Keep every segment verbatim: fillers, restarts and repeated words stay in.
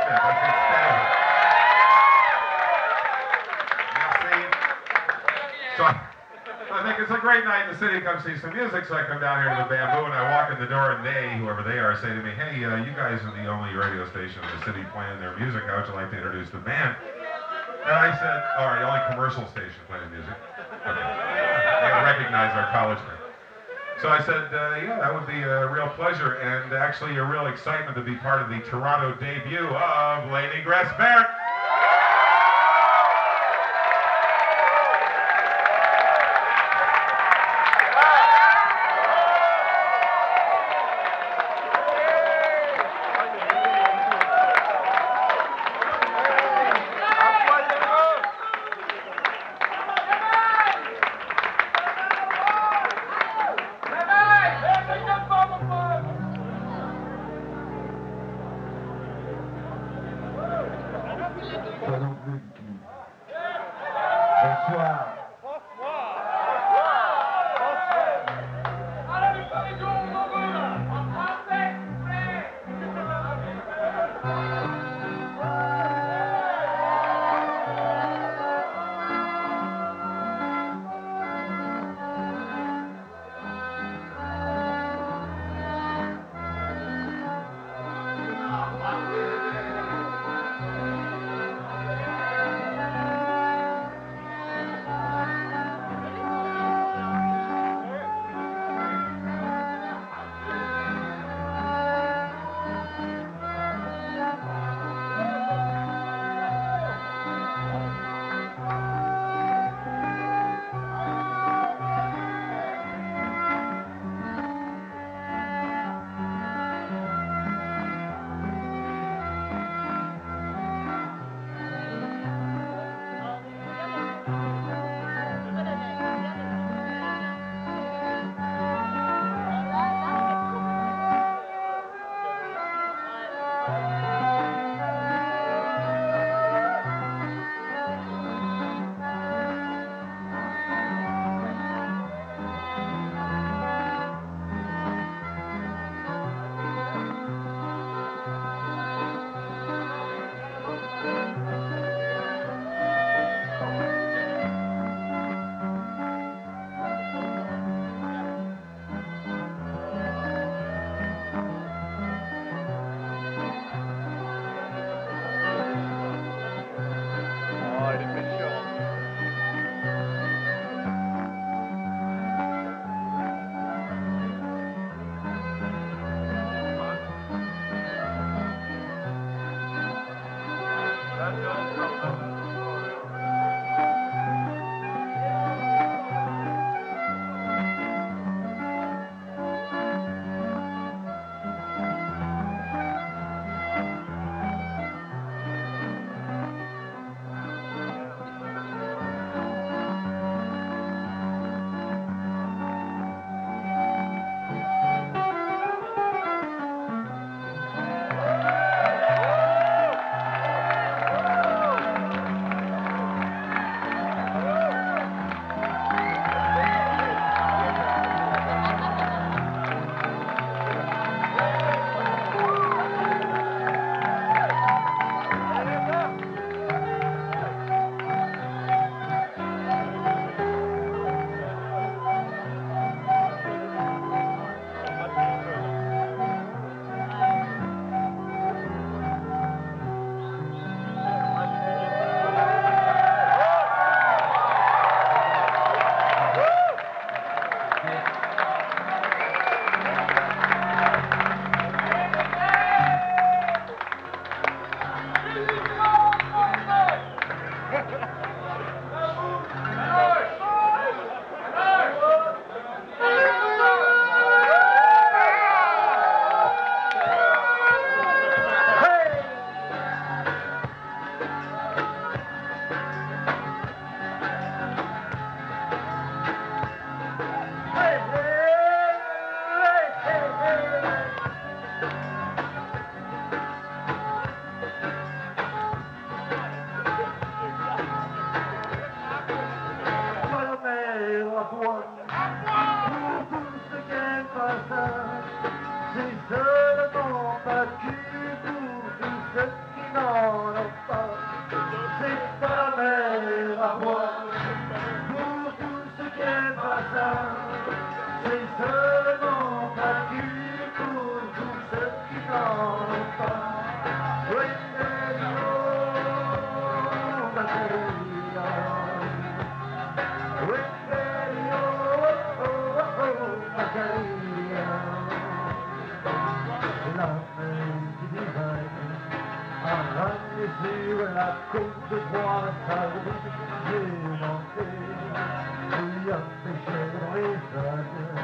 it. That's it. Stay. Merci. So I, I think it's a great night in the city to come see some music, so I come down here to the Bamboo, and I walk in the door, and they, whoever they are, say to me, hey, uh, you guys are the only radio station in the city playing their music. How would you like to introduce the band? And I said, all right, only commercial station playing music. Okay. They recognize our college band. So I said, uh, yeah, that would be a real pleasure, and actually a real excitement to be part of the Toronto debut of Lady Grace Barrett. Pas non plus du tout. Bonsoir. ramené sur la côte de Troyes, sa route j'ai manqué, il y a pêché dans les vagues.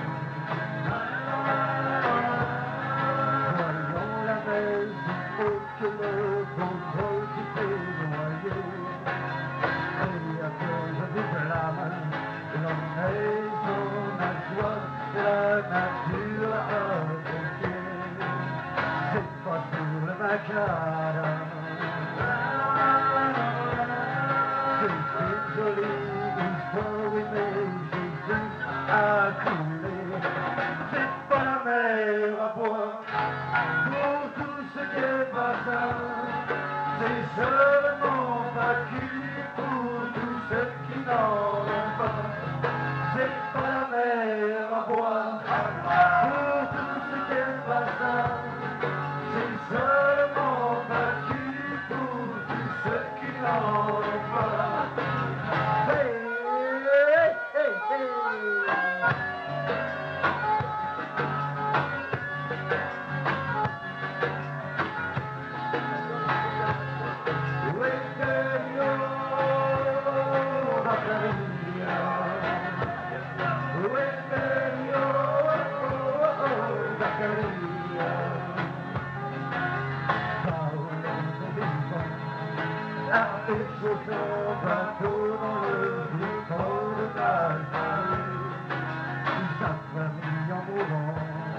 Voyons la mer, il faut que le pauvre qui s'est noyé, et à cause du blâme, l'on est dans la joie de la nature à pompier. C'est pas sur le macadam. C'est une jolie histoire, oui, mais j'ai vu à couler. C'est pas la mer à boire pour tout ce qui est bassin. C'est seulement vacu pour tous ceux qui n'en ont pas. C'est pas la mer à boire pour tout ce qui est bassin. C'est seulement vacu pour tous ceux qui n'en ont pas. Hey, hey, hey, hey. Bateau dans le vieux port de Valparis, sa famille en mourant.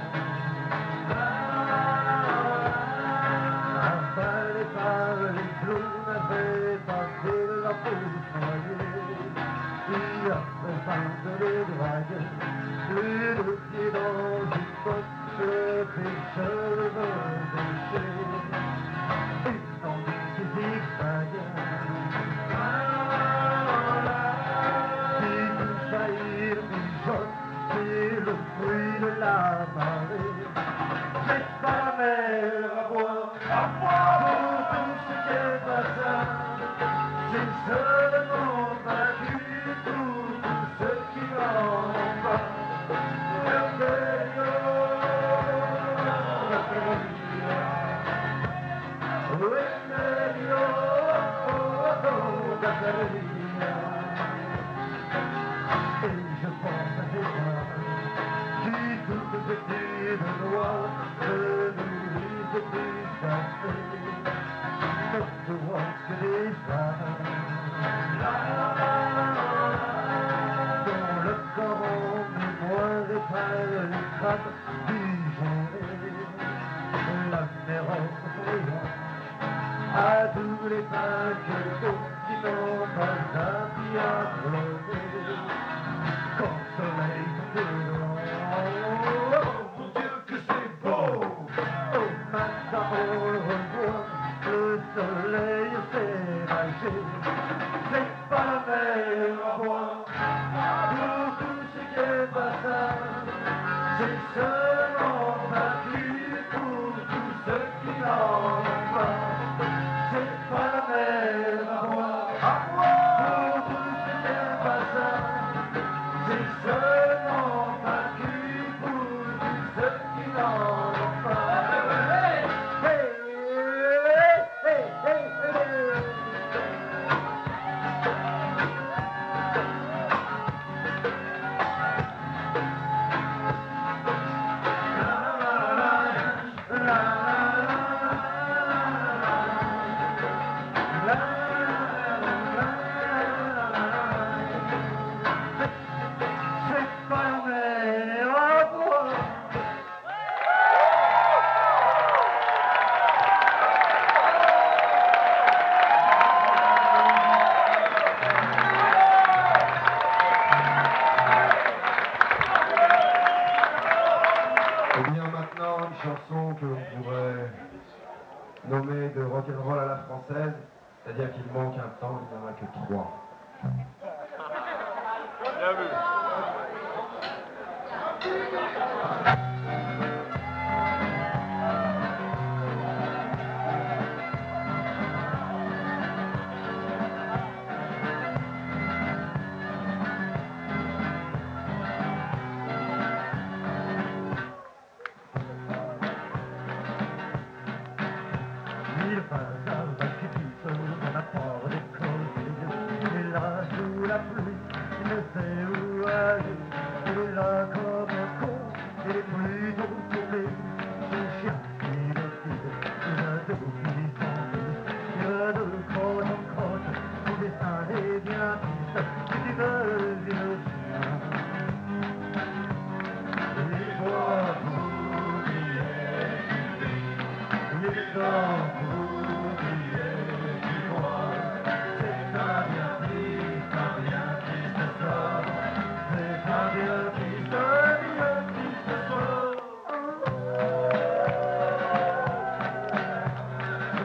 Avalé par les flots, n'avait pas fait la pousse noyée. Et après peindre les dragues, les deux pieds dans une botte, le pêcheur veut pêcher. Une envie qui zigzague. C'est le bruit de la marée. C'est pas la mer à boire, à boire pour tout ce qui est bassin. C'est seulement vacu pour tous ceux qui n'en ont pas. Et je pense à ces femmes qui toutes vêtues de noir se nourrissent du café, ne se voient que des femmes dont le corps en mémoire épale les crânes digérés. La mer offre son riant à tous les vainqueurs qui n'ont pas un pied à crever. Quand le soleil tombe dedans, oh mon Dieu que c'est beau. Au matin on le revoit, le soleil s'est lâché. C'est pas la mer à boire pour tout ce qui est bassin. C'est seulement vacu pour tous ceux qui n'en ont pas. C'est pas la mer à boire pour tout ce qui est bassin. C'est seulement vacu pour tous ceux qui n'en ont pas. Hey, hey, hey, hey, hey. Chanson que l'on pourrait nommer de rock'n'roll à la française, c'est-à-dire qu'il manque un temps, il n'y en a que trois. Bien vu. Il passe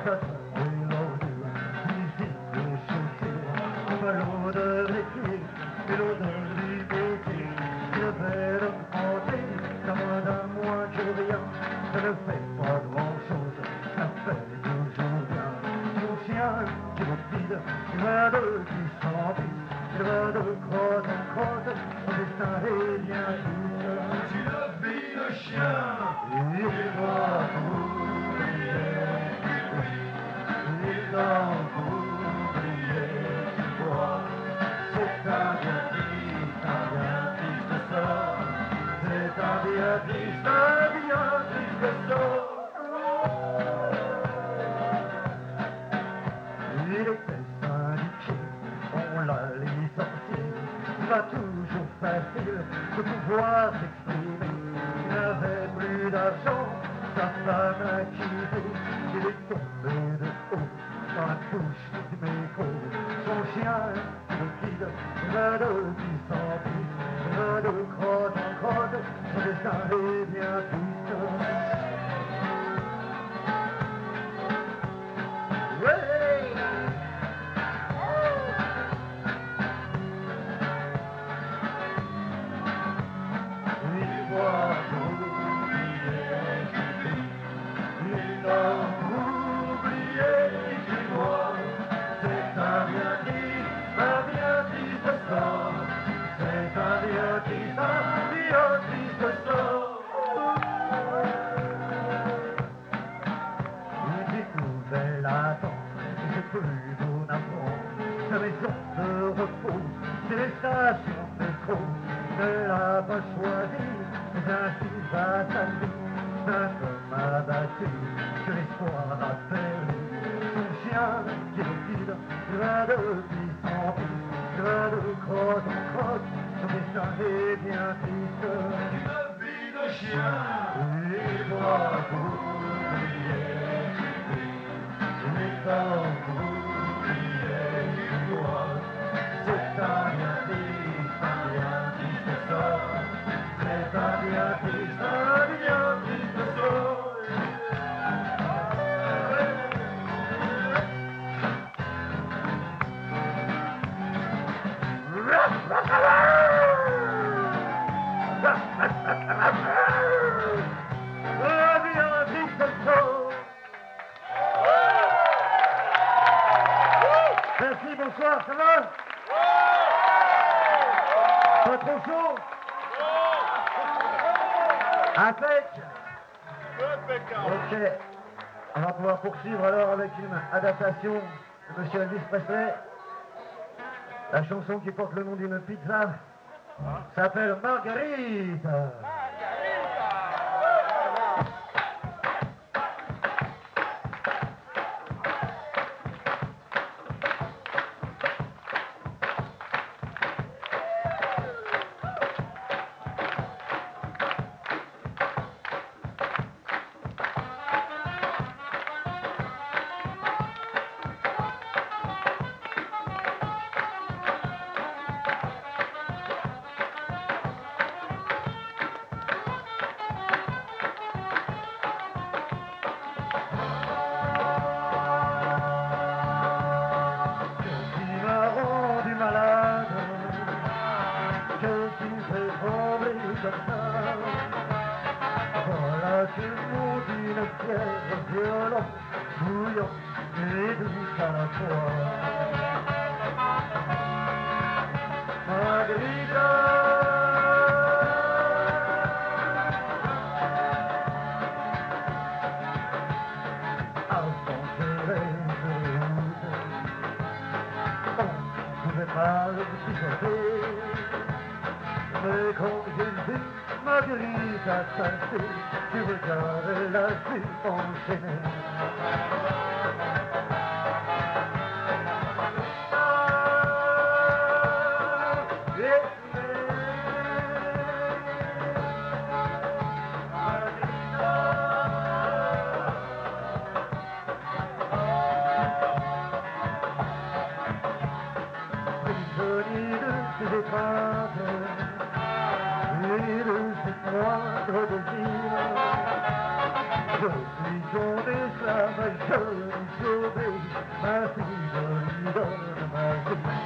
Adaptation de Monsieur Elvis Presley. La chanson qui porte le nom d'une pizza s'appelle Margarita. Tu regardes la vue enchaînée. Prisonnier de ses étreintes et de ses moindres désirs, Je suis ton esclave, je l'ai sauvé, ma fille, je lui donne ma vie.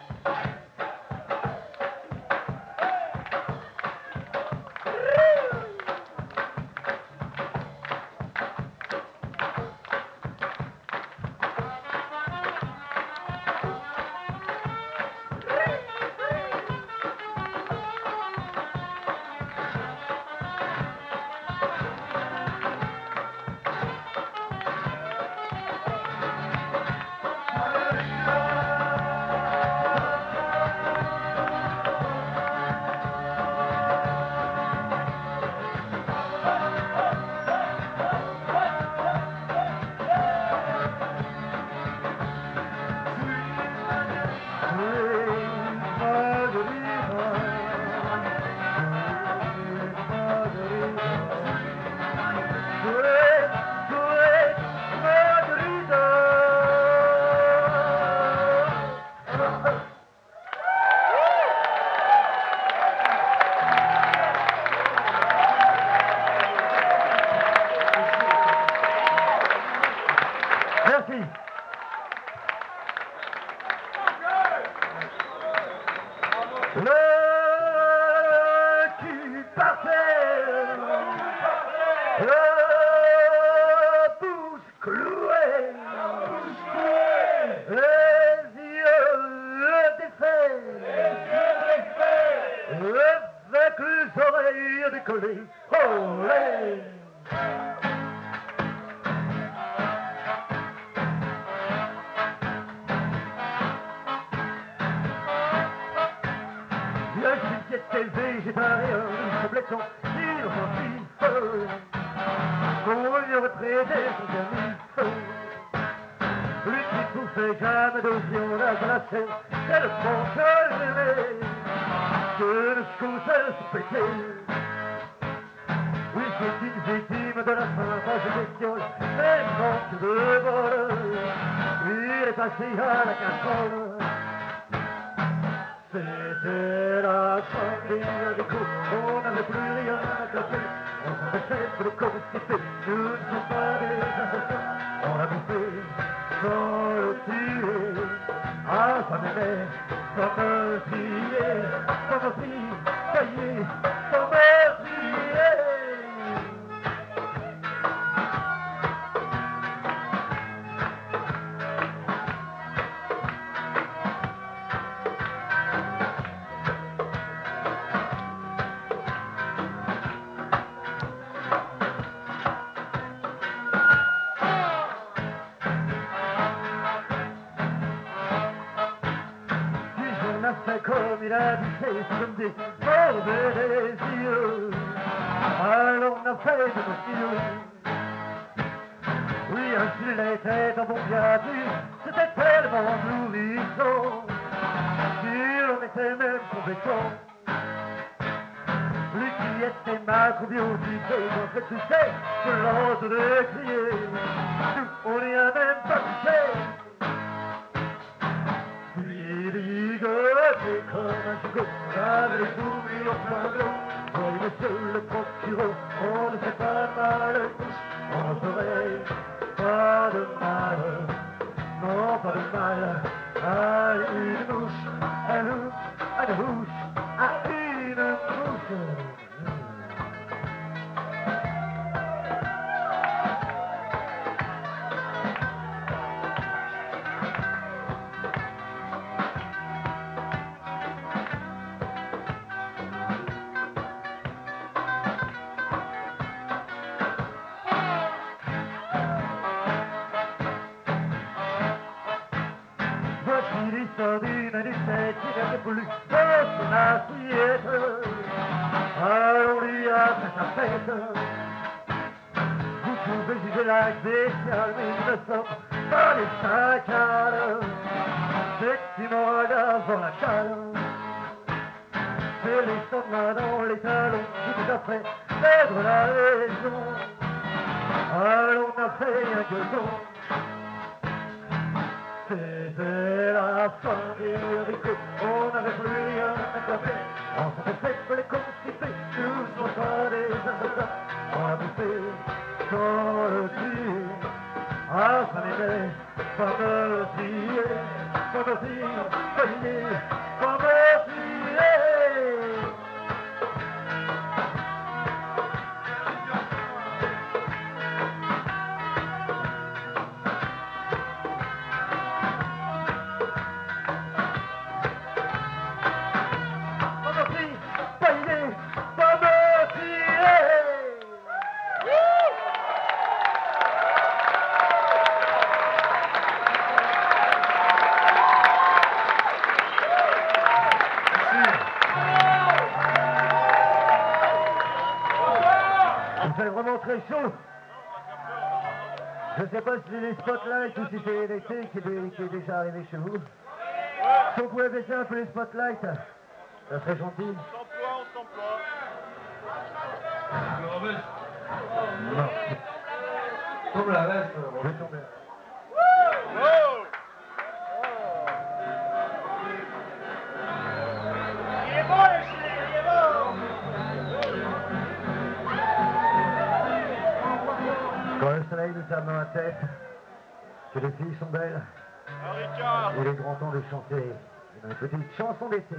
Merci. Le cul parfait, le bouche clouée, les yeux défaits, avec les oreilles décollées. Olé! Le était végétarien, complétant inoffensif. Qu'on lui retraité son canif. Lui qui poussait jamais d'océan la glacée, c'est le fond que j'aimais, que le scousset se pétait. Oui, c'est une victime de la faim, pas de bestiole, mais manque de vol. Il est passé à la casserole. C'était la fin des radicaux, on n'avait plus rien à cacher. On s'en fait pour le constiper, nous ne sommes pas des assassins. On a bouffé sans le tuer, à sa mémère, sans meurtrier, sans meurtrier, taillé, sans meurtrier. Comme il a dit, c'est comme des mauvais yeux. Alors on a fait de nos yeux. Oui, un gilet était un bon viaduc, c'était tellement nourrissant qu'il en était même compétent. Lui qui était macrobiotique et dans cette touché, je l'entends de crier. Nous, on n'y a même pas touché. C'est comme un gigot, avec les souris en plein d'eau. Voyez monsieur le procureur, on ne fait pas mal, on ne ferait pas de mal, non pas de mal, à une mouche, à une, à une mouche, à une mouche. D'une lucette qui n'avait plus dans son assiette. Alors lui a fait sa fête. Vous pouvez juger la spéciale, mais il me semble pas les chacals. C'est qui me regarde dans la cale. C'est les soldats dans les talons qui tout à fait perdre la raison. Alors on a fait un gueuleton. C'était la fin des haricots, on n'avait plus rien à taper. On s'en fait fait pour les constiper, nous ne sommes pas des assassins. On a bouffé sans le dire. Ah, ça m'aimait, pas me fier, pas me fier, pas me fier, pas me fier. Il fait vraiment très chaud. Je ne sais pas si c'est les spotlights ou si c'est l'été qui, qui est déjà arrivé chez vous. Si on pouvait baisser un peu les spotlights, ça serait gentil. On s'emploie, on s'emploie. Non. Tombe la veste, on va tomber. Oh! Il est bon le gilet, il est bon! Quand le soleil nous tape dans la tête, que les filles sont belles, Ah, Ricard! il est grand temps de chanter une petite chanson d'été.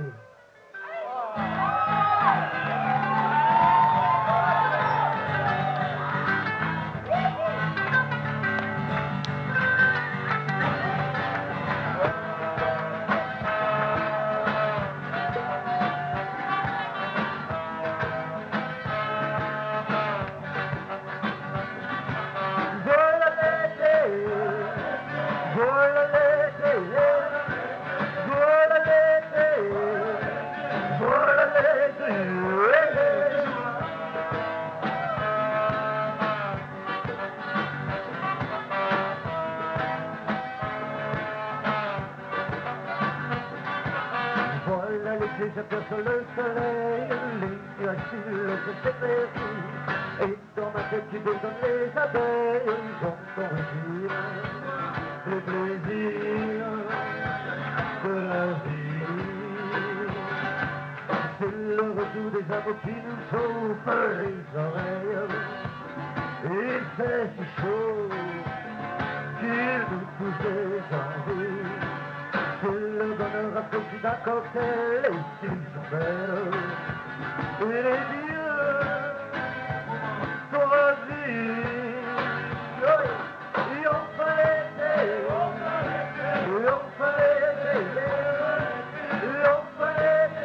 Voilà l'été, j'aperçois le soleil, les nuages filent, je s'épaissit, et dans ma tête qui détonne les abeilles, j'entends rugir le plaisir de la vie. C'est le retour des amours qui nous chauffent les oreilles, et c'est si chaud qu'il nous pousse des envies. C'est le bonheur rafraîchi d'un cocktail et qui sont belles. Et les dieux sont ravis. Et enfin l'été, et enfin l'été, et enfin l'été, et enfin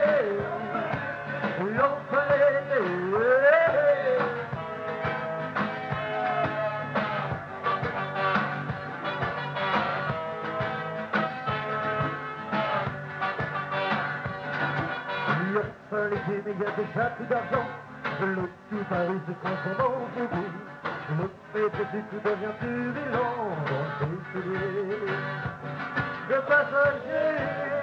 l'été. Enfin l'été, mais il y a déjà plus d'argent. Le tout Paris se transforme en fourgon. Le métro tout devient plus violent dans ses souliers. Le passager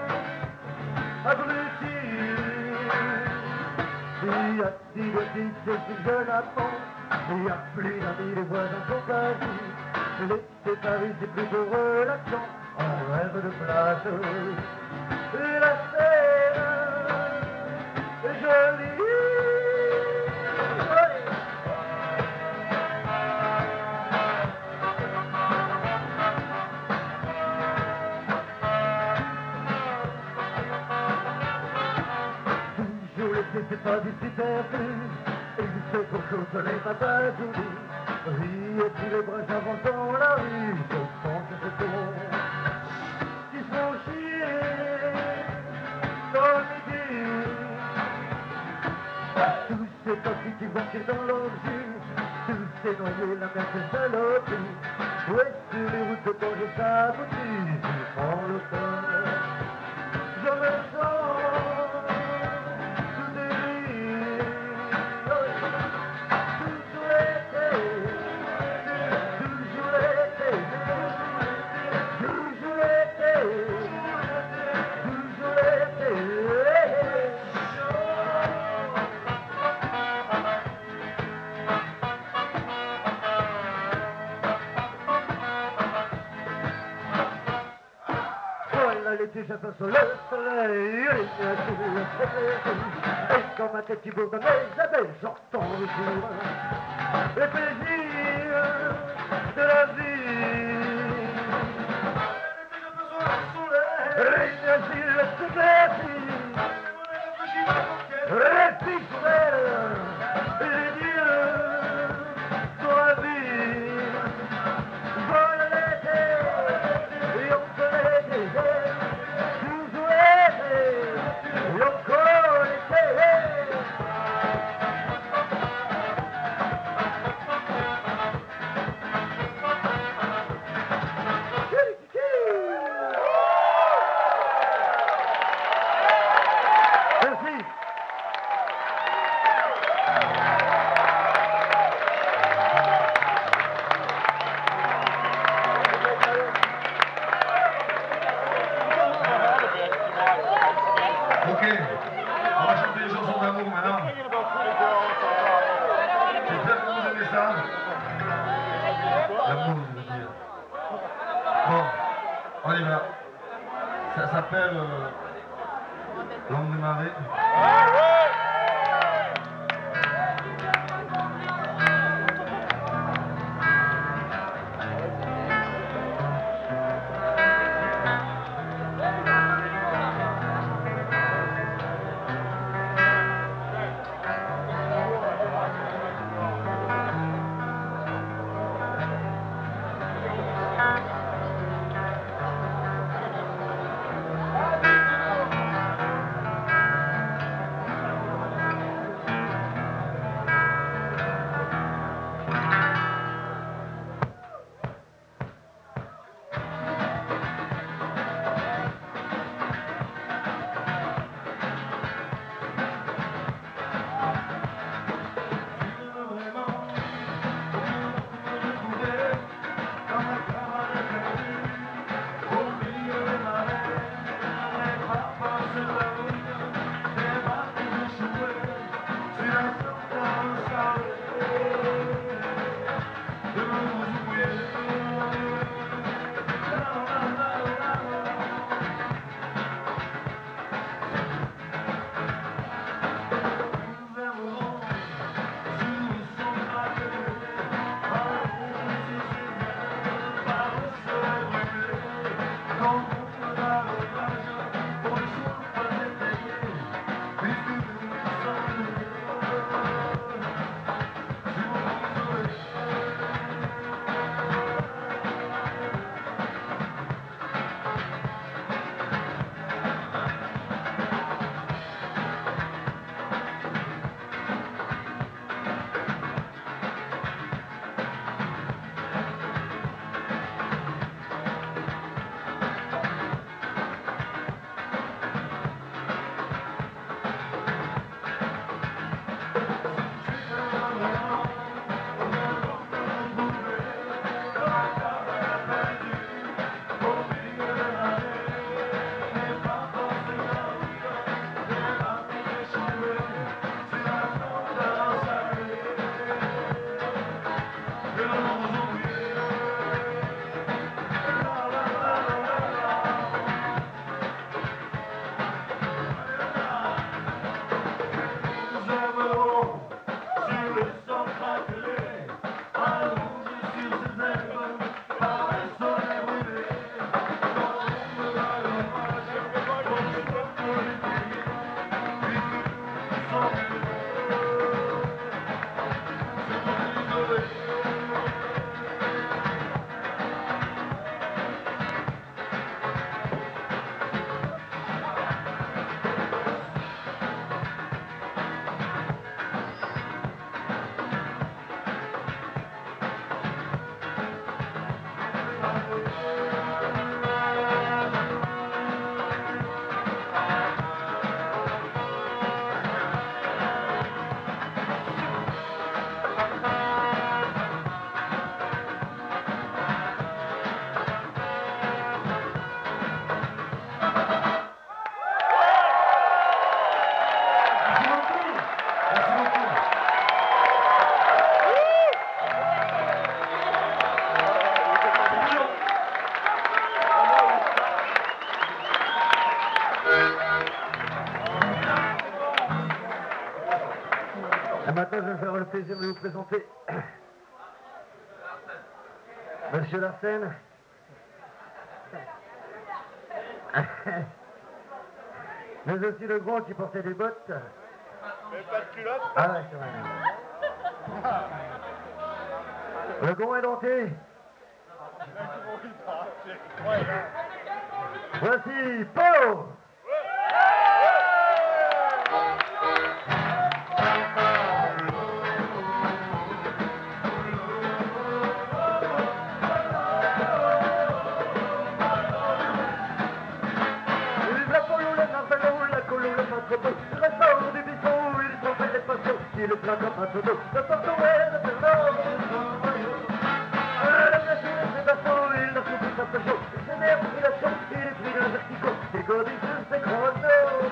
abruti. Il y a dix boutiques, c'est si jeune amant. Il n'y a plus d'amis, les voisins sont perdus. L'été Paris, c'est plutôt relaxant. On rêve de plage. Et la Seine est jolie. Toujours l'été, c'est pas du superflu. Il fait trop chaud, le soleil m'a pas jolie. Oui, et tous les bras s'avancent dans la rue. Je pense que c'est bon. Qui se font chier dans le midi. Tous ces taxis qui vont tirer dans l'orgie. Tous ces noyés, la mer c'est saloperie. Ouais, sur les routes de Bordeaux s'aboutit. Je prends le temps. Je me sens tout délit. Toujours l'été, toujours l'été, toujours l'été, toujours l'été. Voilà l'été, j'aperçois le soleil, et les nuages se et quand ma tête qui bourdonne les abeilles, j'entends le jour, le plaisir de la vie. L'énergie reste classique. Reste fidèle. Et Dieu sur la vie. Voilà l'été. Et encore l'été. Toujours l'été. Et encore l'été. Merci. Ok, on va chanter une chanson d'amour maintenant. J'espère que vous aimez ça. L'amour, je veux dire. Bon, on y va. Ça s'appelle euh, L'homme des marées. Et maintenant, je vais me faire le plaisir de vous présenter Monsieur Larsen. Mais aussi le gros qui portait des bottes. Mais pas de culotte. Ah ouais, c'est vrai. Le gros est denté. Voici Paul. Il est plein comme un tonneau, le porte-ouais de Fernand. La nation c'est d'assaut, il leur souffle un peu chaud. Il s'énerve, il a chaud, il est pris d'un vertigo. Il godille sur ses chronos.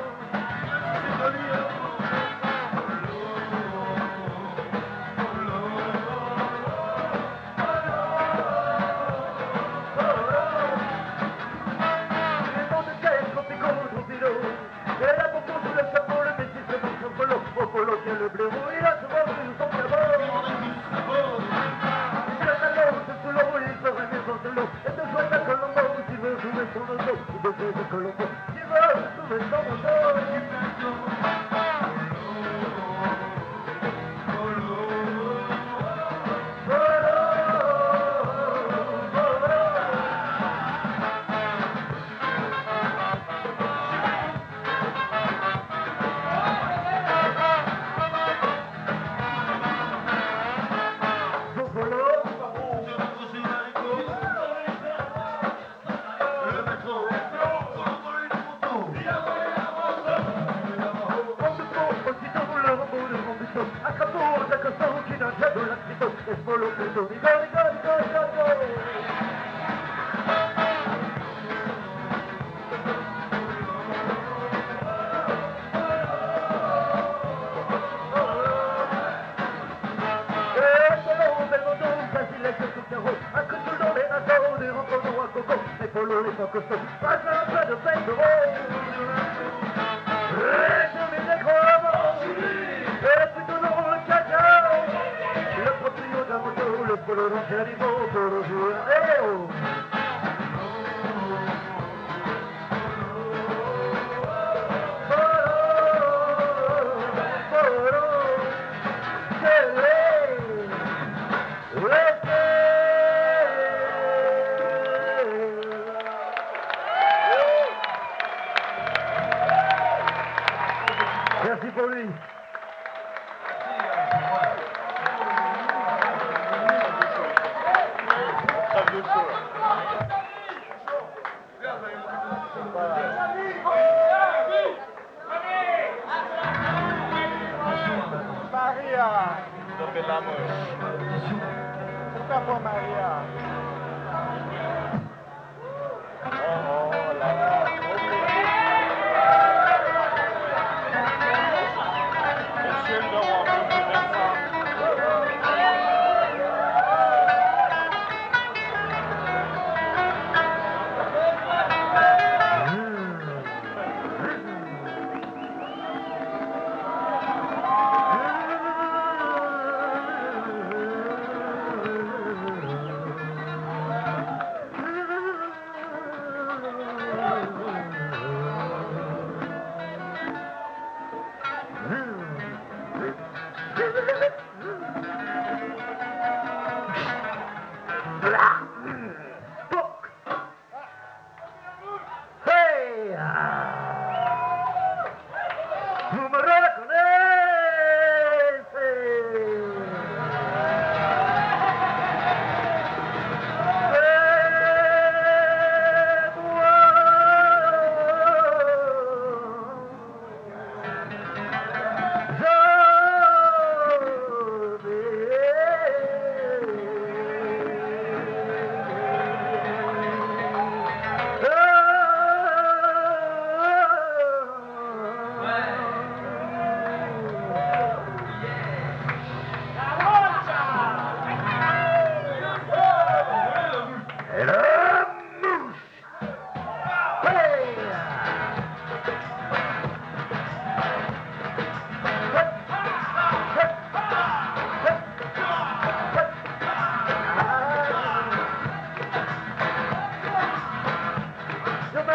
Les bons de caisse, tropico, trompilo. Et la popo sous le chapeau, le métis se montre son polo. Au polo tient le blaireau, il a souvent vu son cabot. Il a la l'eau, c'est sous l'eau, il se remet dans de l'eau. Et de jouer à Colombo, tu veux jouer son auto. Il veut jouer à Colombo, tu veux jouer son auto. Merci pour lui. Maria. Ça fait de la moche. Pourquoi pas Maria? Oh oh là là. Monsieur le roi, monsieur Vincent.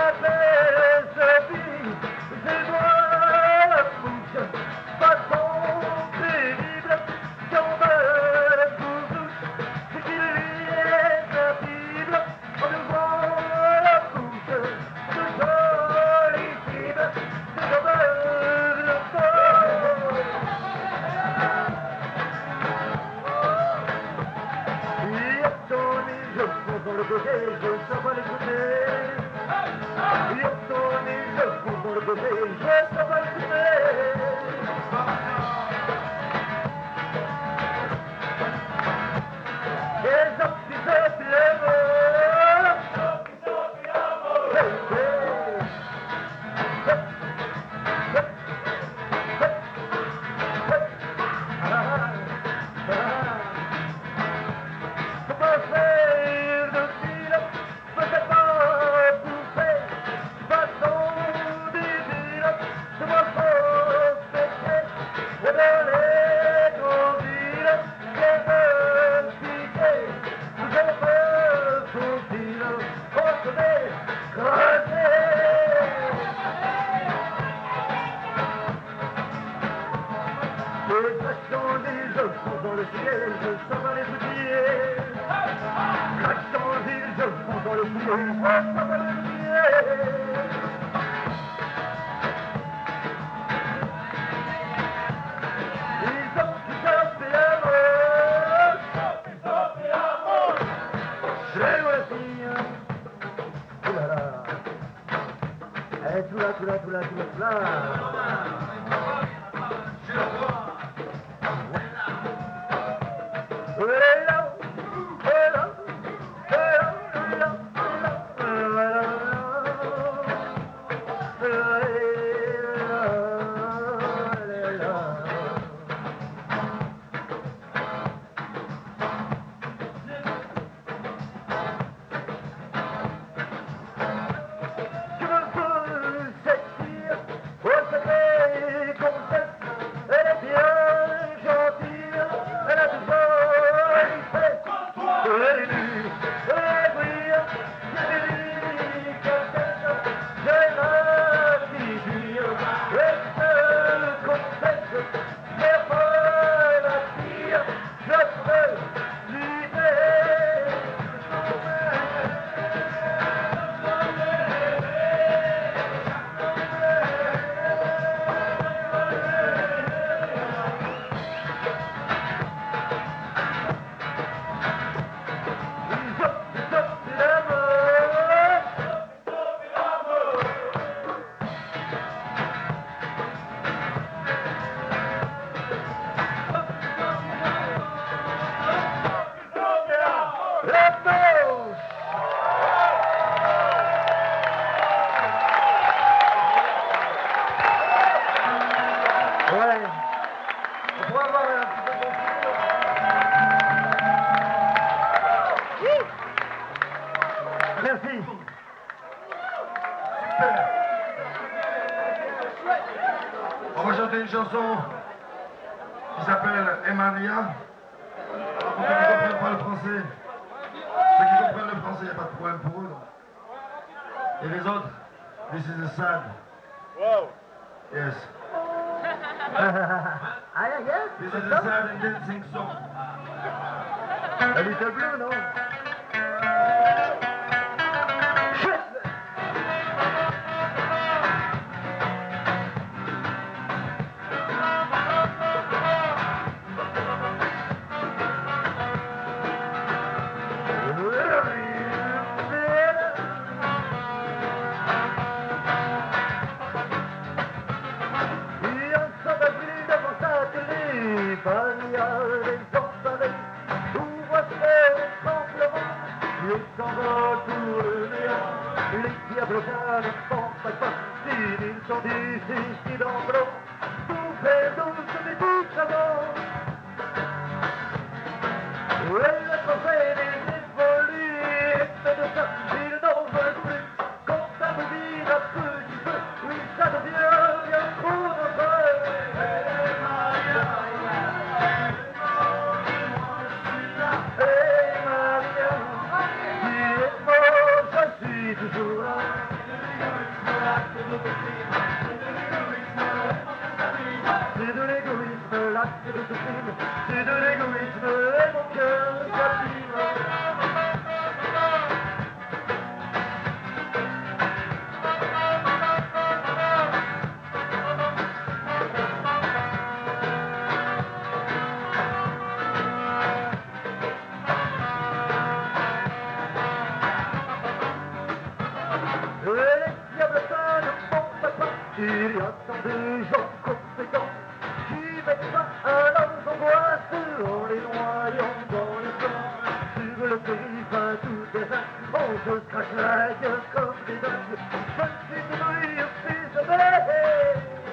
toujours là. C'est de l'égoïsme, l'acte de ce crime. C'est de l'égoïsme et mon cœur s'abîme. Et les diablotins ne font pas pas. Il y a tant de gens conséquents qui mettent fin à leurs angoisses en les noyant dans le sang. Sur le périph' tout terrain, on se crache la gueule comme des dingues. Je suis débrouillé au fils de bébé.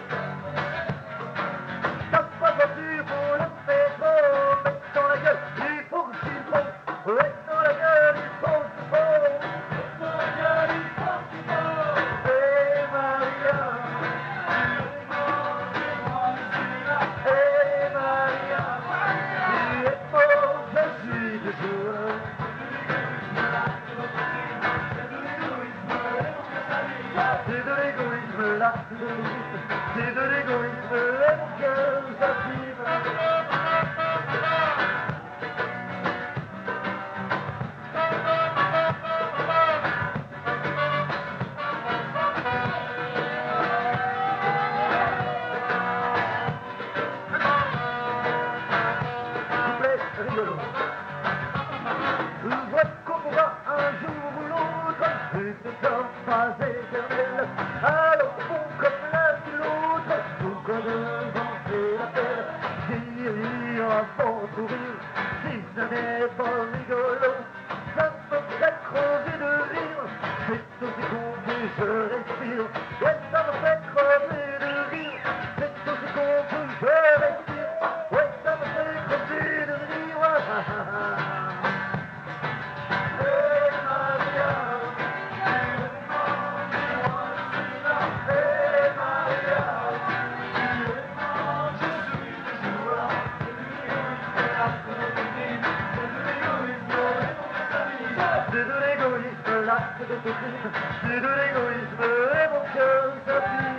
T'as pas de voiture pour le métro, mais dans la gueule, il faut qu'il faut. Ouais, dans la gueule, il faut qu'il faut. Dans la gueule, il faut qu'il faut. Hey Maria. Hey Maria. Tu es beau, je suis toujours là. C'est de l'égoïsme, là, c'est de l'égoïsme, c'est de l'égoïsme, et mon cœur s'abîme. Couplet rigolo. Votre qu'on pourra un jour ou l'autre, une temps pas éternel. Alors bon comme l'un que l'autre, nous devons c'est la peine d'y rire avant de mourir. Si ça n'est pas rigolo, ça me fait crever de rire. C'est aussi con que je respire, ouais ça me fait crever de rire. C'est aussi con que je respire, ouais ça me fait crever de rire. Hey Maria, hey Maria, je suis toujours là. C'est de l'égoïsme, l'acte de ce crime. C'est de l'égoïsme et mon cœur s'abîme.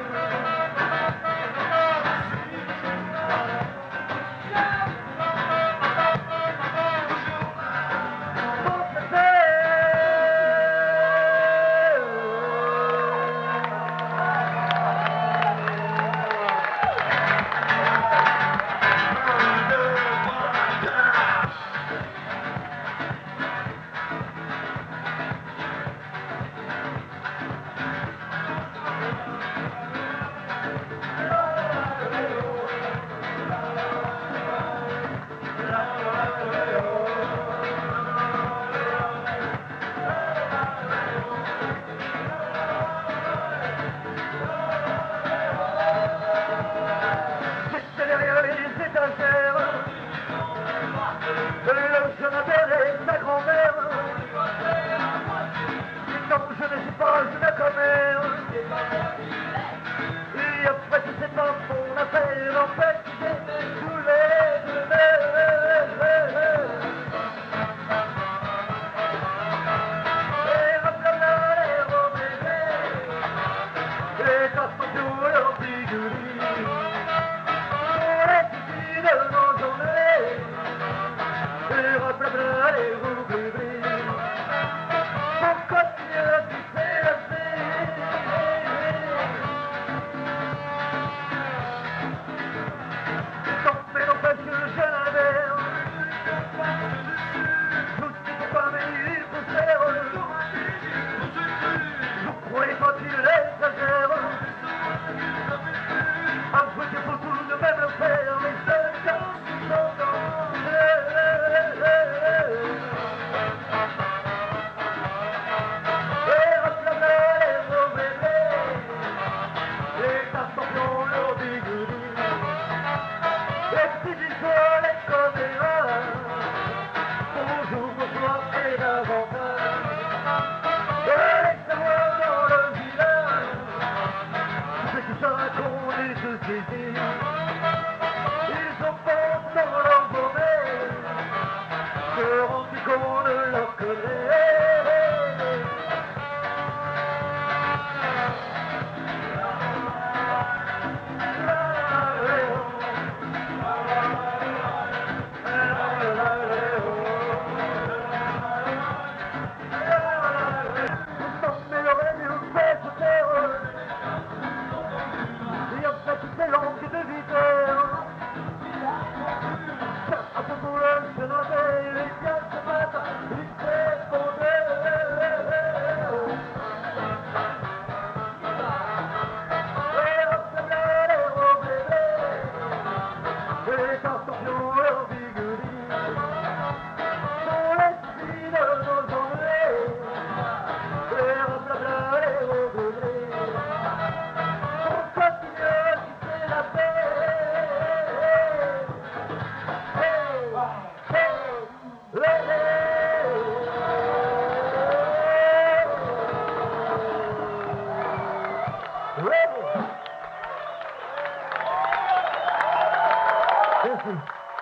Merci.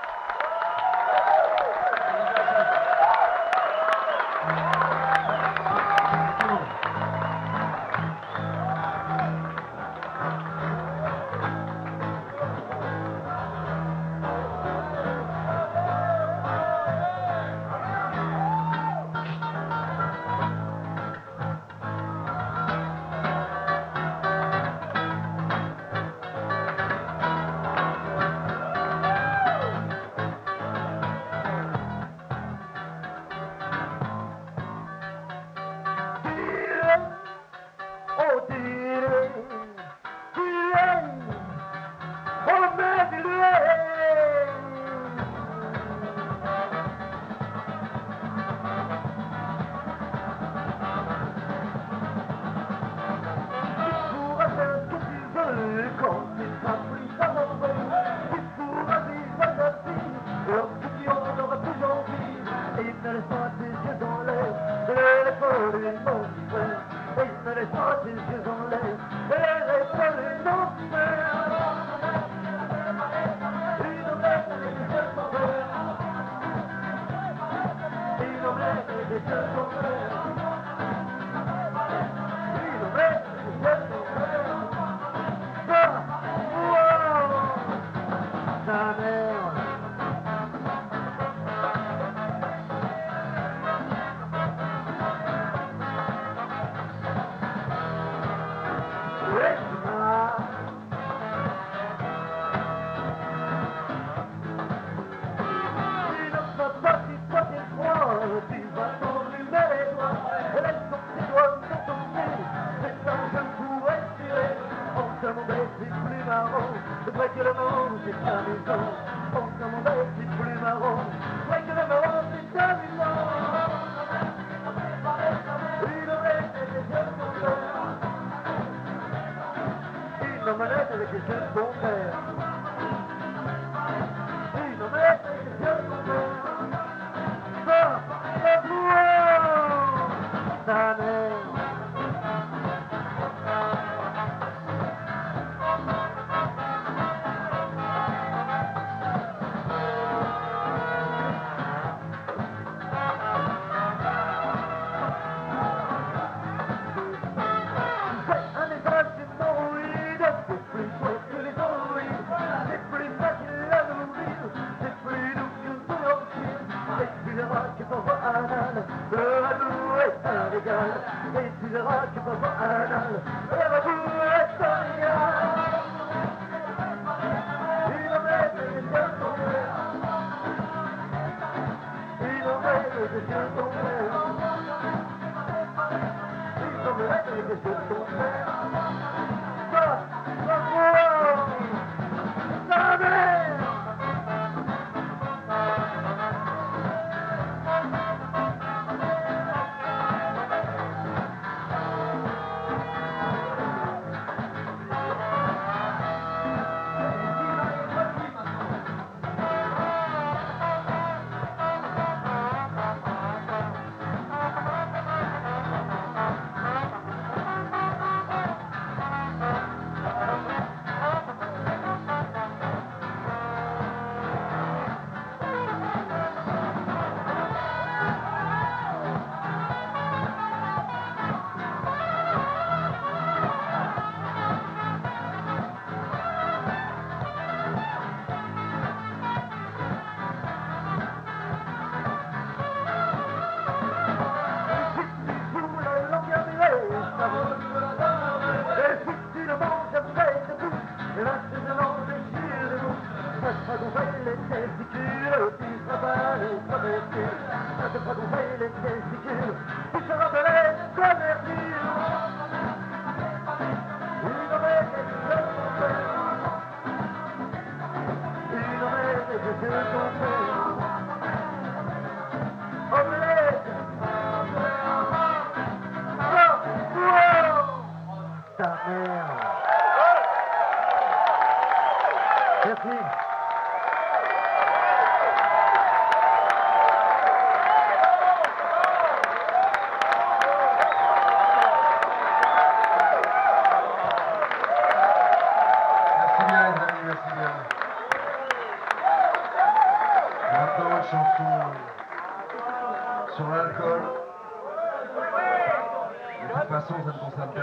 Merci.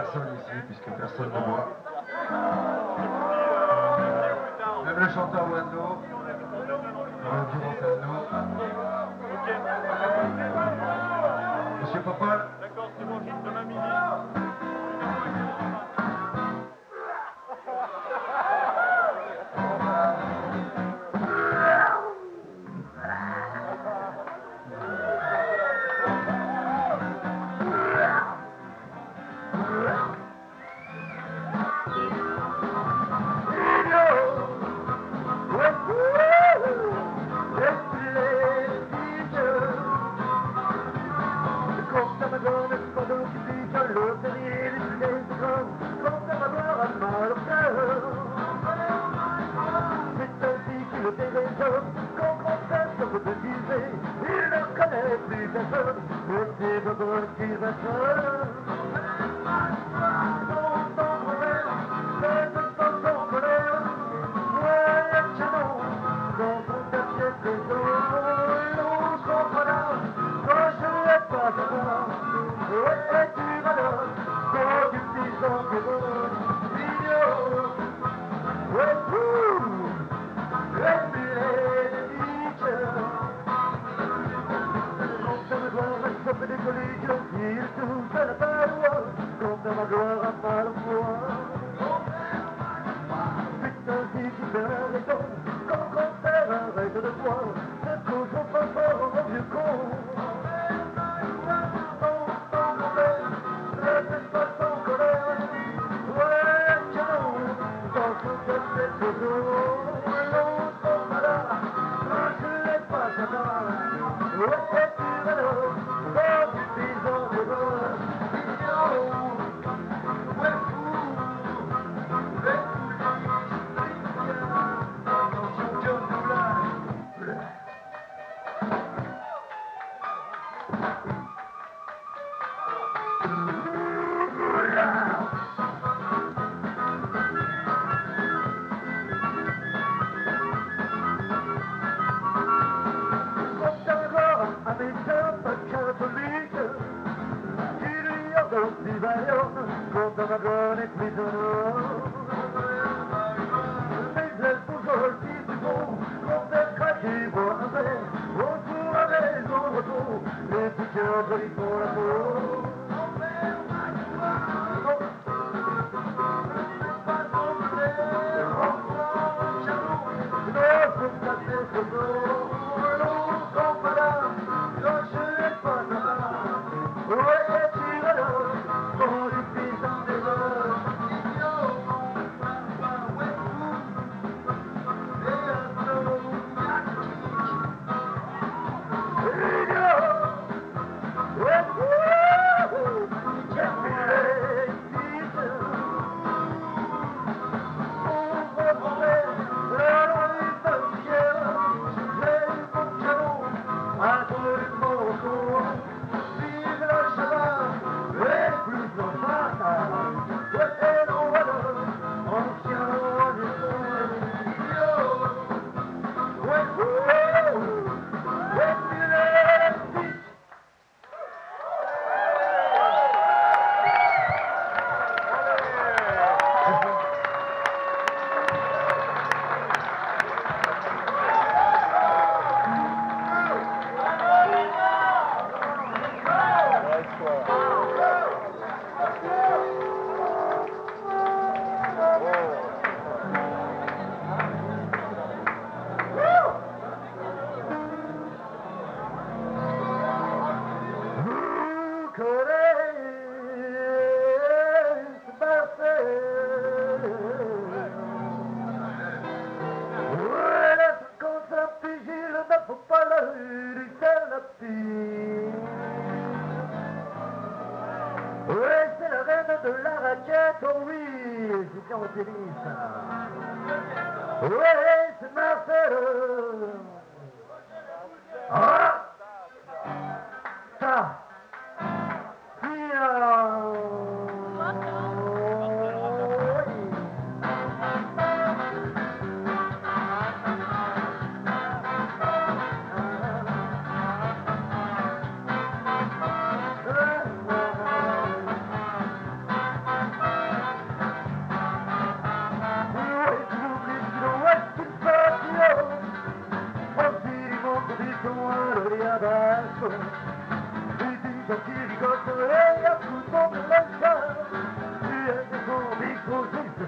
personne ici, puisque personne ne boit. Même le chanteur Wando, en l'occurrence Alno. Monsieur Popol. D'accord, c'est bon, demain midi.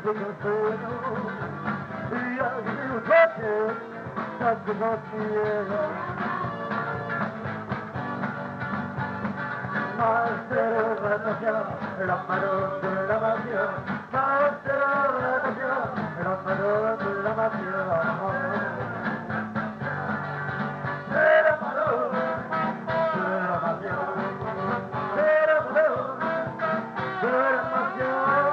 che consuelo y al río toque tanto no quiero Maestro la nación la mano de la nación Maestro la nación la mano de la nación Era mano de la nación Era mano de la nación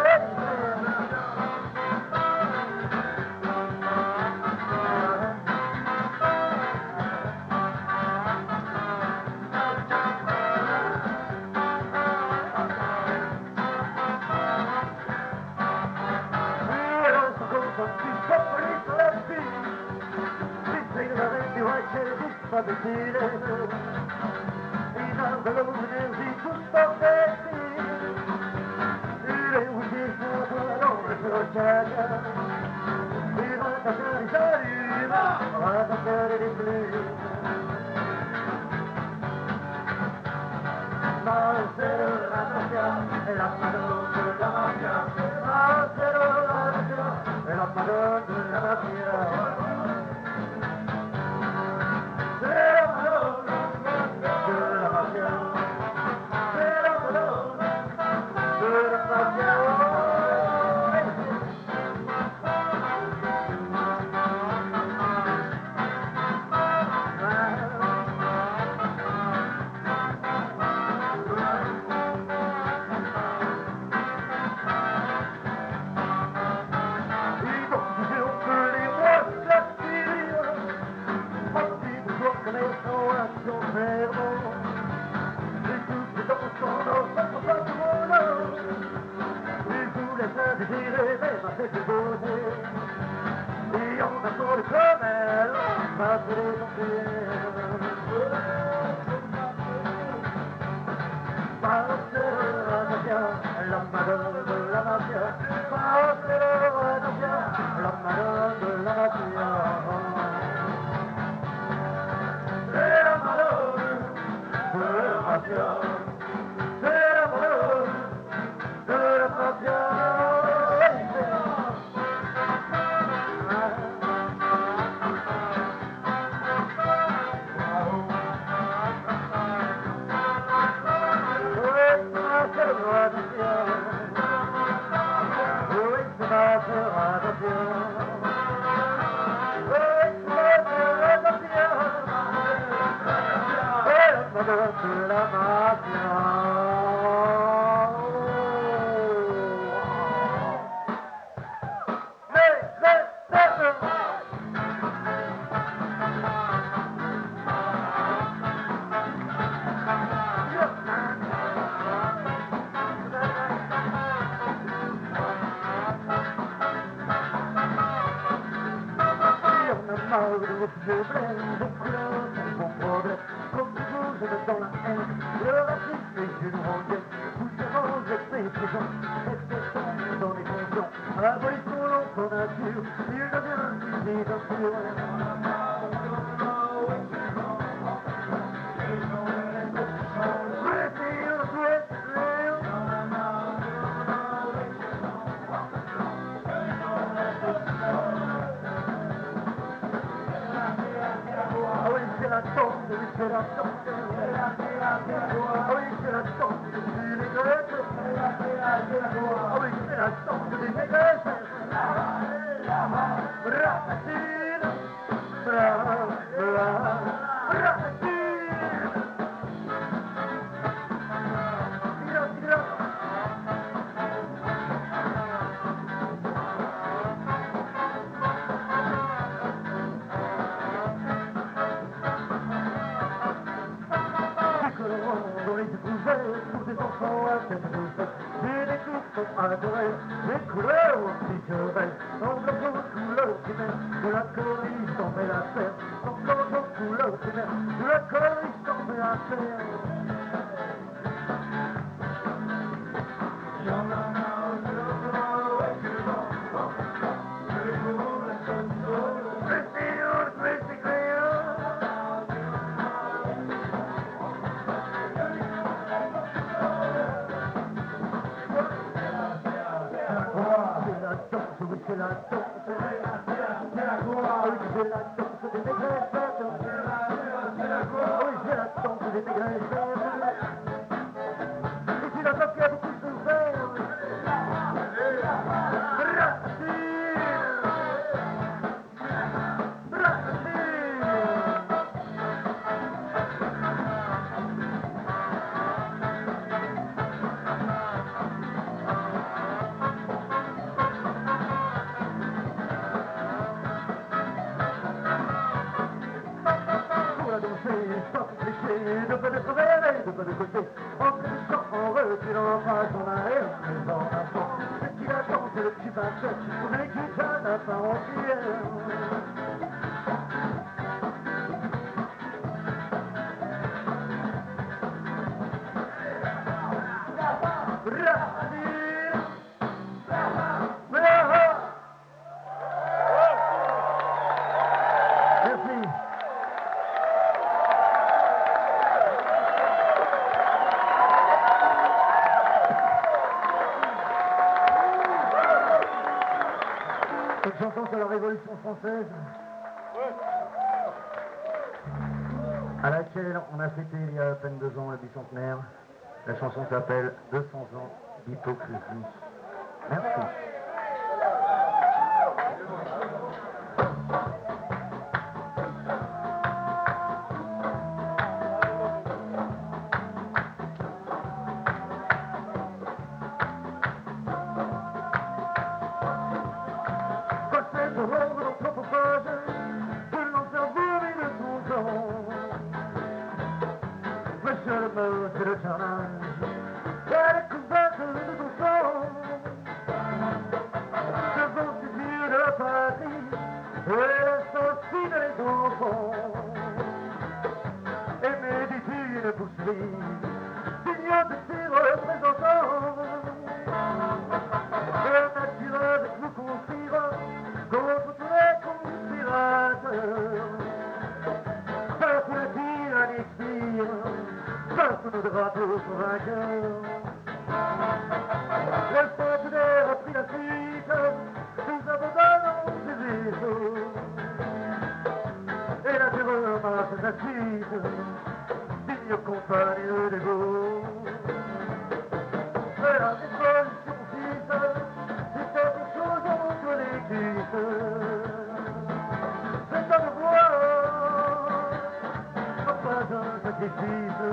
But the deed in our balloons is just a baby. It was just a balloon for a child. It was a very sorry, but a very blue. Marcelo la nación, la mano de la nación. Marcelo la nación, la mano de la nación. danse, oui, c'est la danse. Oui, c'est la danse des négresses. Oui, c'est la danse des négresses. Et puis la danse qui a beaucoup souffert. Racine, Racine. De peu de travers et de peu de côté, en glissant, en reculant, pas en arrière, mais en avant. Ce qui attend, c'est le petit vainqueur, pour l'équipe à la fin entière. Merci. Cette chanson sur la Révolution française, à laquelle on a fêté il y a à peine deux ans le bicentenaire. La chanson s'appelle deux cents ans d'hypocrisie. Merci. Monsieur le mot, c'est le challenge. Elle est couverte de tout sang. Devant ces yeux de la patrie, elle s'assine les enfants. Aimez, dit-il, poursuivre, signe de ses représentants. Elle nature avec vous conspire contre tous les conspirateurs. Parce que la tyrannie expire, parce que nos drapeaux sont vainqueurs. Le populaire a pris la fuite, nous abandonnons ses vaisseaux. Et la terreur marche sa suite, digne compagne des beaux. Mais la révolution, fils, c'est quelque chose en collectif. C'est un devoir, pas un sacrifice.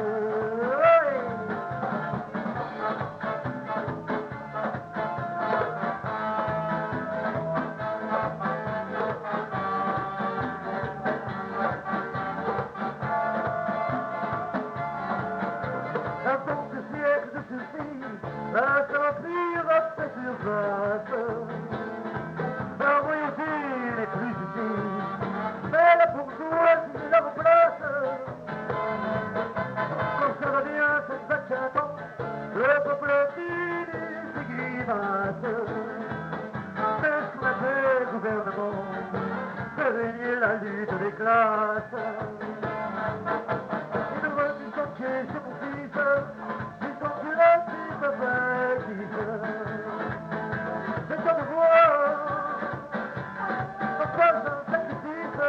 La lutte des classes. Une remise entière, c'est mon fils, ils sont sur la piste affective. C'est un devoir, non pas un sacrifice. Oh,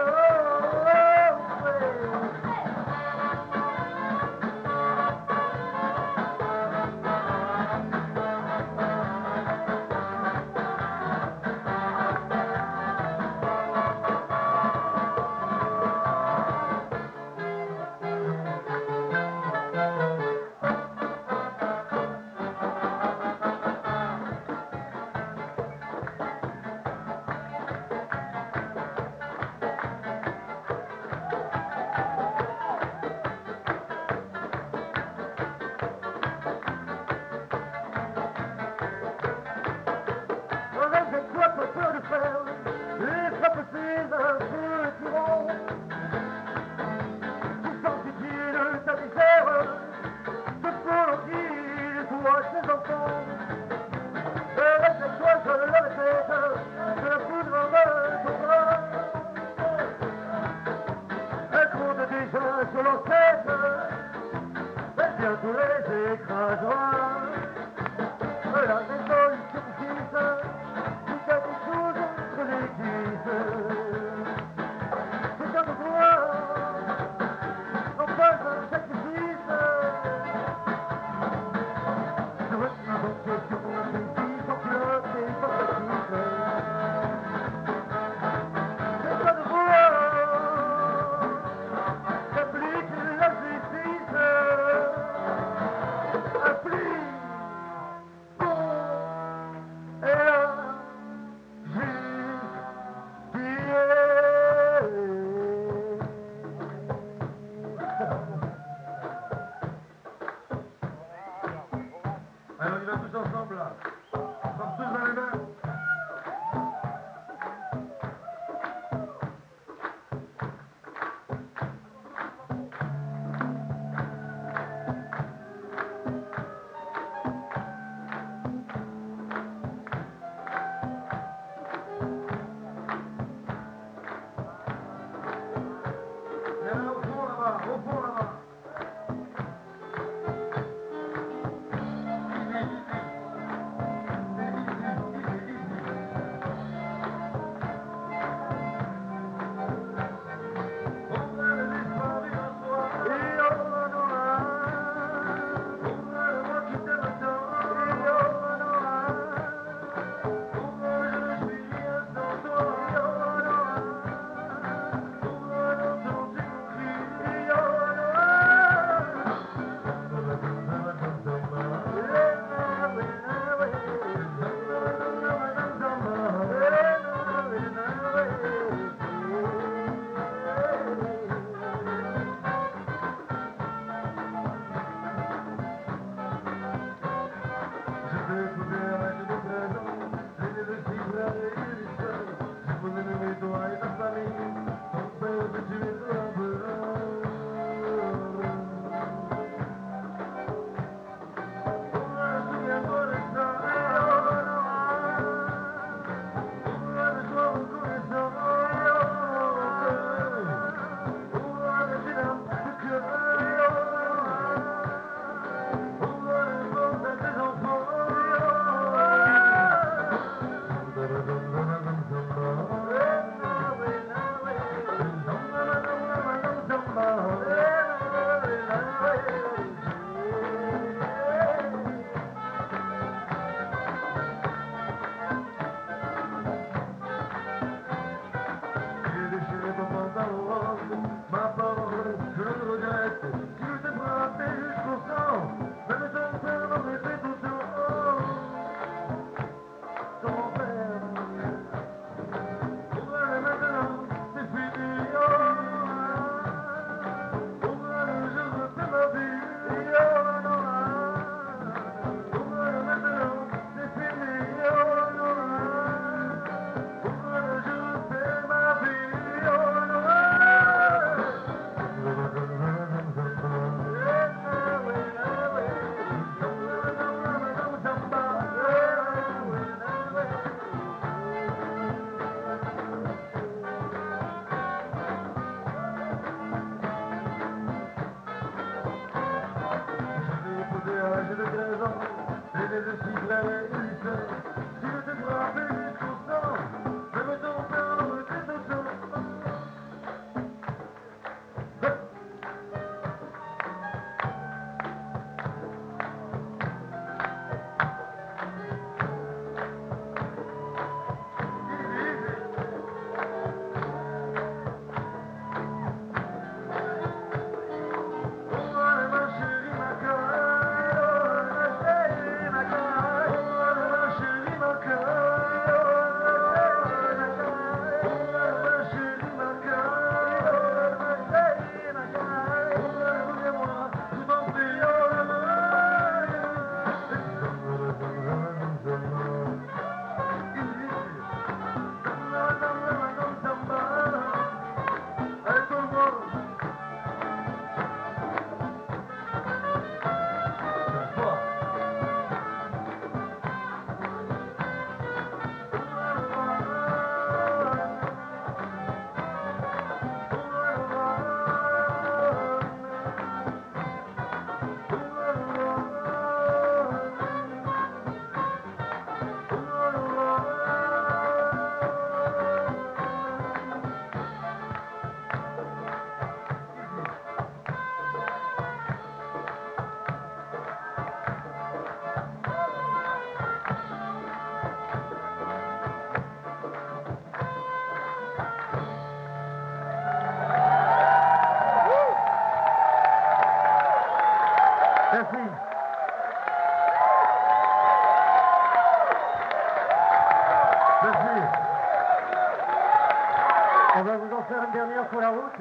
On va vous en faire une dernière sur la route.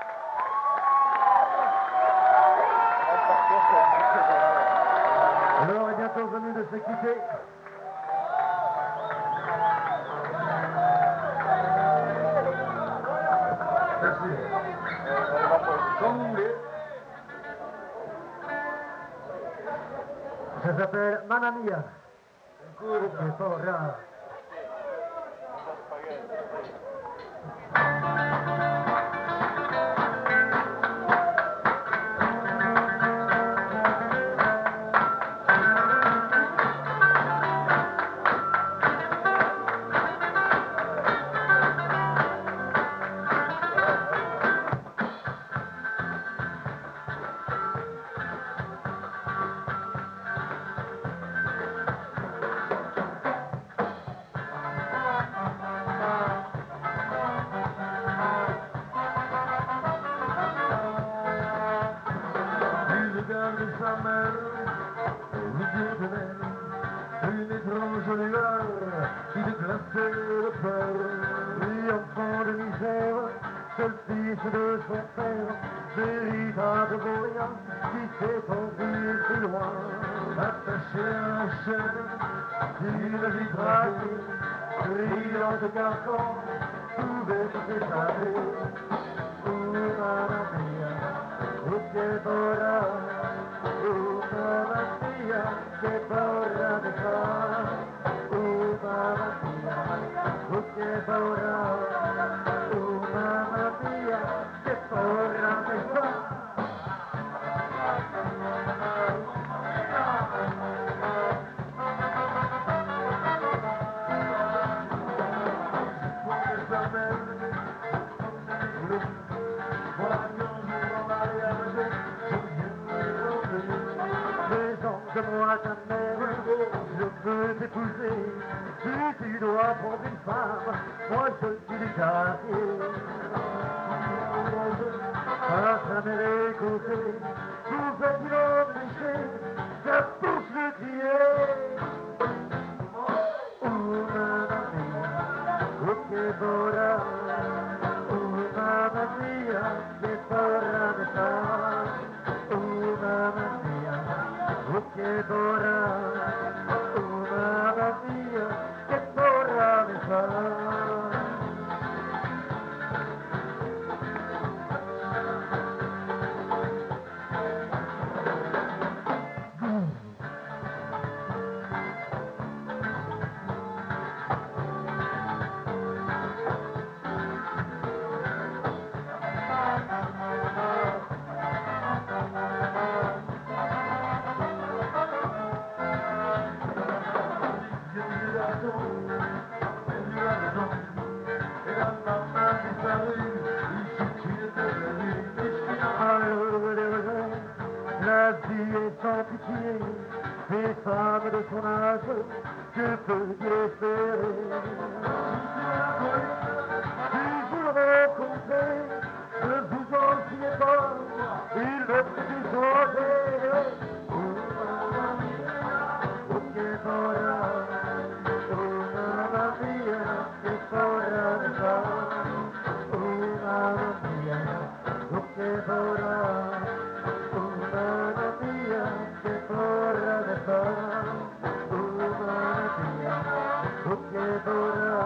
L'heure est bientôt venue de se quitter. Merci. Comme vous voulez. Ça s'appelle Mamma Mia. C'est pas grave. Sa mère, au milieu de mer, une étrange lueur qui déclassait le peur. Lui, enfant de misère, seul fils de son père, véritable vaurien qui s'est enfui si loin. Attaché à la chaîne d'une vie braquée, brillante carcan, pouvait s'échapper. Oh, mamma mia, oh, che paura. Oh, mamma mia, che paura mi fa. Oh, mamma mia, oh, che paura. Oh, mamma mia, che paura mi fa. De moi ta mère, je veux t'épouser. Si tu dois prendre une femme, moi je suis du quartier. Par sa mère écoutée, tout fait-il empêcher, ça pousse le crier. Oh mamma mia, oh che paura. Oh mamma mia, che paura mi fa. Oh mamma mia, oh che paura. Oh mamma mia, che paura mi fa. La vie est sans pitié, les femmes de son âge, que peut-il espérer? Si vous le rencontrez, ne vous en fiez pas, il ne peut plus changer. Oh mamma mia, oh che paura. Oh mamma mia, che paura mi fa. Oh mamma mia, oh che paura. Che paura.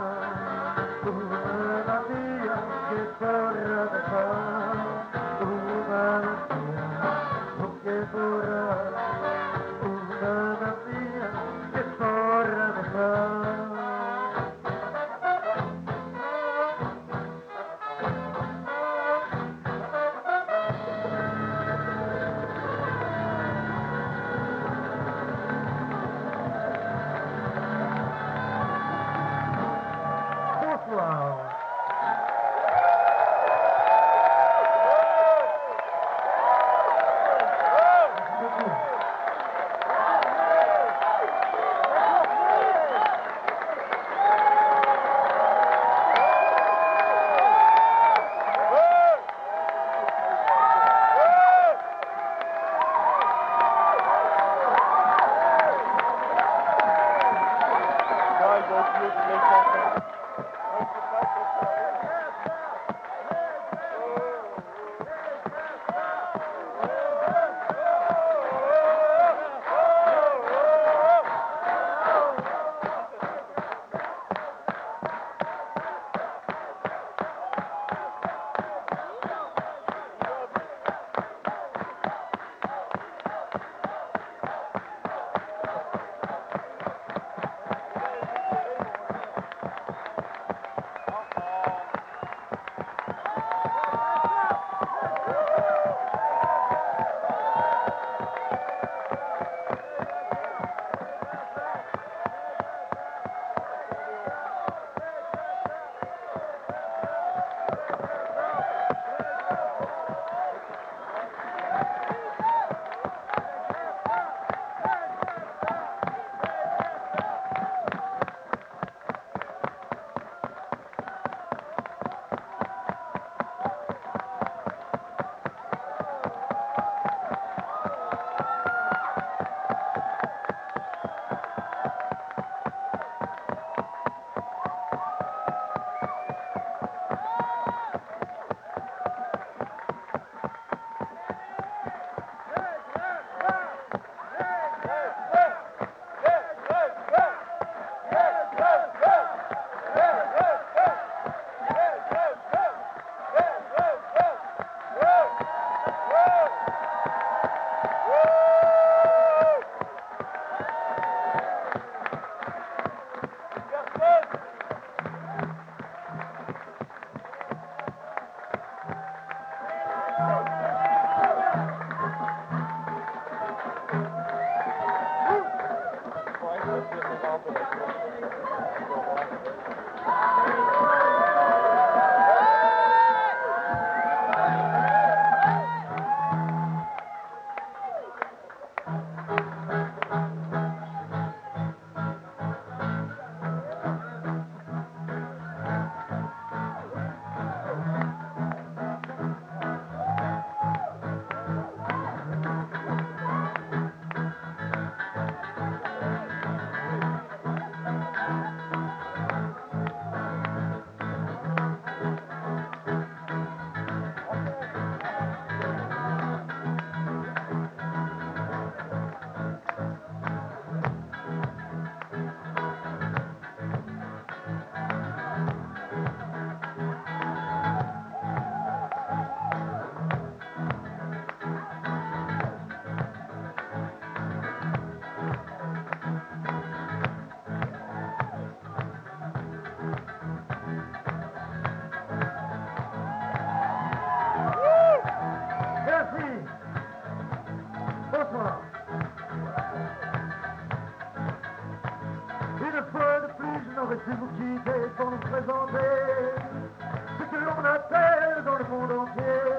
Si vous quittez pour nous présenter ce que l'on appelle dans le monde entier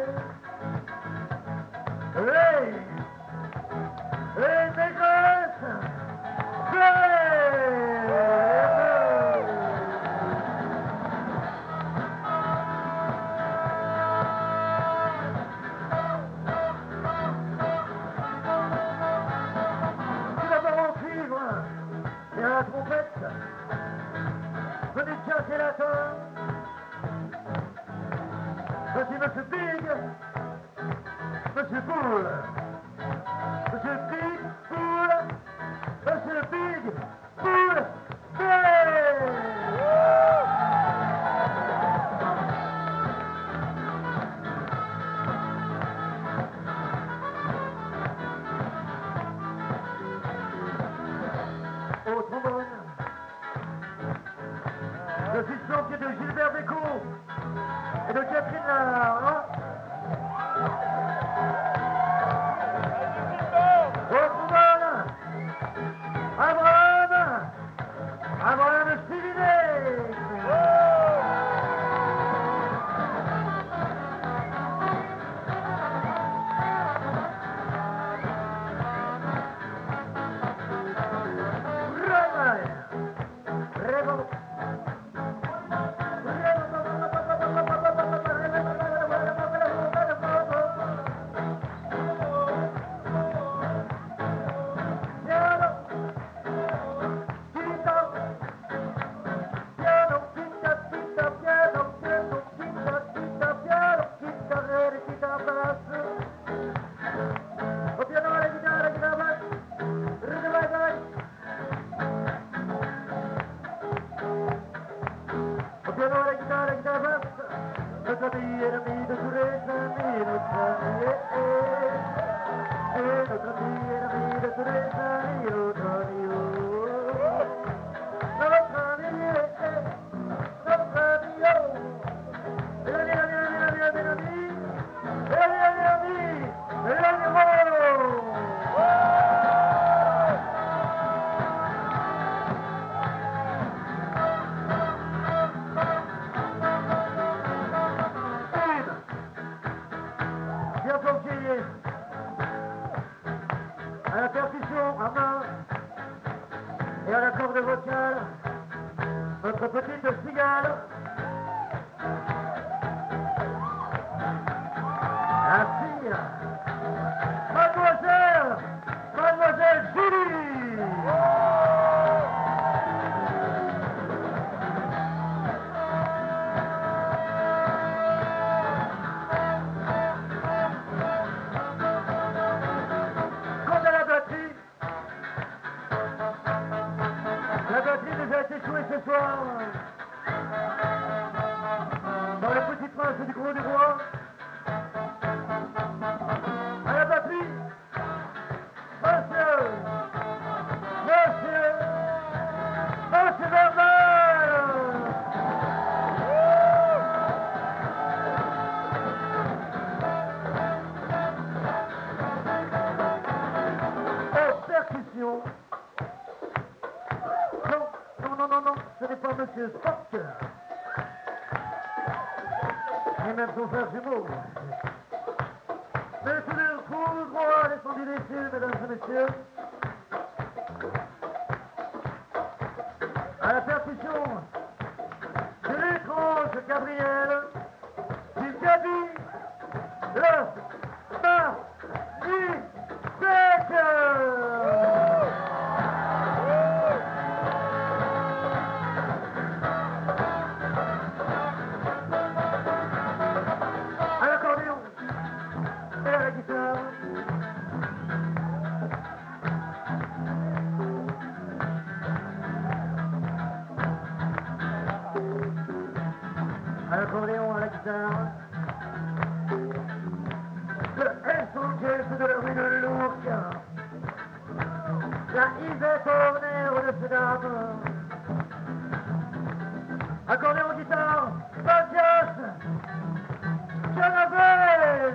les, les négresses, tout d'abord en cuivre et à la trompette. Venez casser la table. Voici Monsieur Big, Monsieur Bull, Monsieur Big Bull, Monsieur Big Bull Big. Au trombone, je suis champion de Gilbert Bécaud et de Catherine Lara. Au trombone, Abraham, Abraham Stivinet. Notre ami est l'ami de tous les amis, notre ami est, est, est, notre ami est l'ami de tous les amis, notre ami, oh, notre ami est, est, notre ami, oh, et l'ami, l'ami, l'ami, l'ami, l'ami, et l'ami, l'ami, l'ami, et l'ami, oh. À la percussion à main et à la corde vocale, notre petite cigale. Ainsi, mademoiselle, mademoiselle Julie. Ce soir, dans le Petit Prince du Gros du Roi, à la batterie, monsieur, monsieur, monsieur Bernard. Aux percussions. Non, non, non, pas Monsieur Spock, ni même son frère jumeau. Mais tout le coup, droit descendu des cieux, mesdames et messieurs. À la percussion de l'étrange Gabriel, du Gabi, le magnifique. À l'accordéon et à la guitare. À l'accordéon, à la guitare. Le S-Orchestre de la rue de Lourdes. La Isette Horner de ces dames. Accordéon, guitare, Mathias Canavez.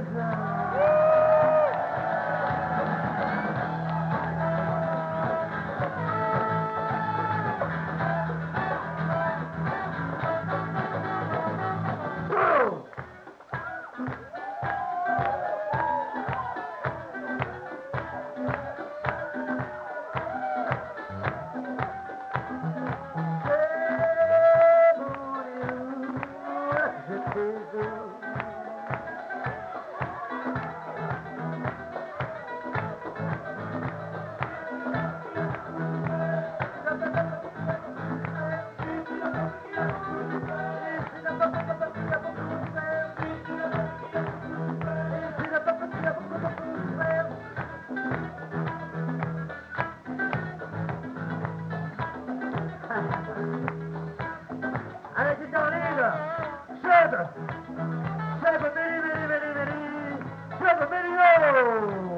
Allez, guitare libre, Seb, Seb, Méli, Méli, Méli, Méli, Seb, Mélio.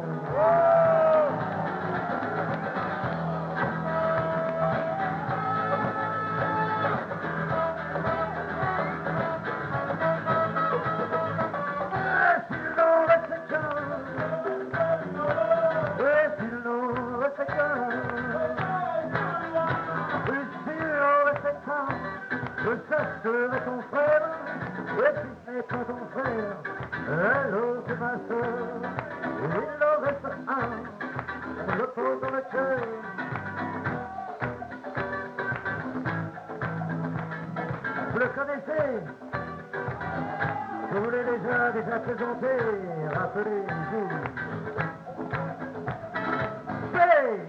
Avec ton frère, et si ce n'est pas ton frère, alors c'est ma soeur, il en reste un, je le pose dans le cœur. Vous le connaissez, je vous l'ai déjà, déjà présenté, rappelez-vous. C'est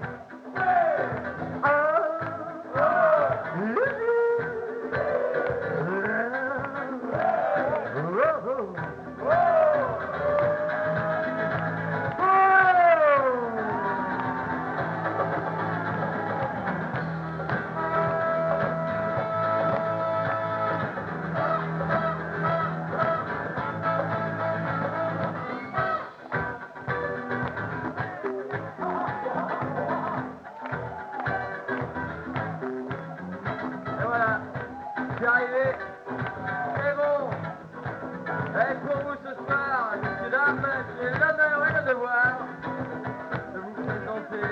C'est arrivé. C'est bon. Et pour vous ce soir, messieurs, dames, j'ai l'honneur et le devoir de vous présenter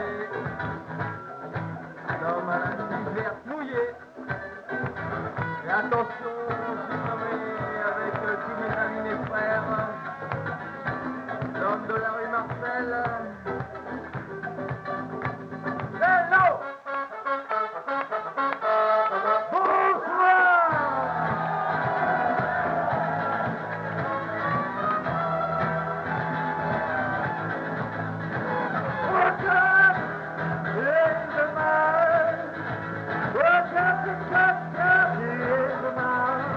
l'homme à la t-shirt mouillé. Et attention, je suis nommé avec tous mes amis, mes frères, l'homme de la rue Marcel. Hello! Welcome to Cut Cut in the Mouth.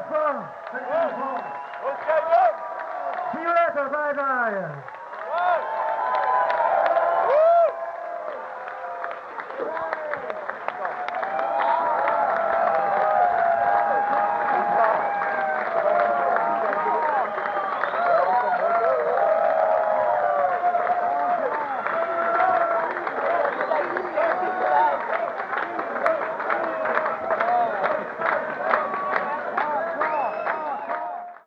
fort. Thank you. See you later. Bye bye.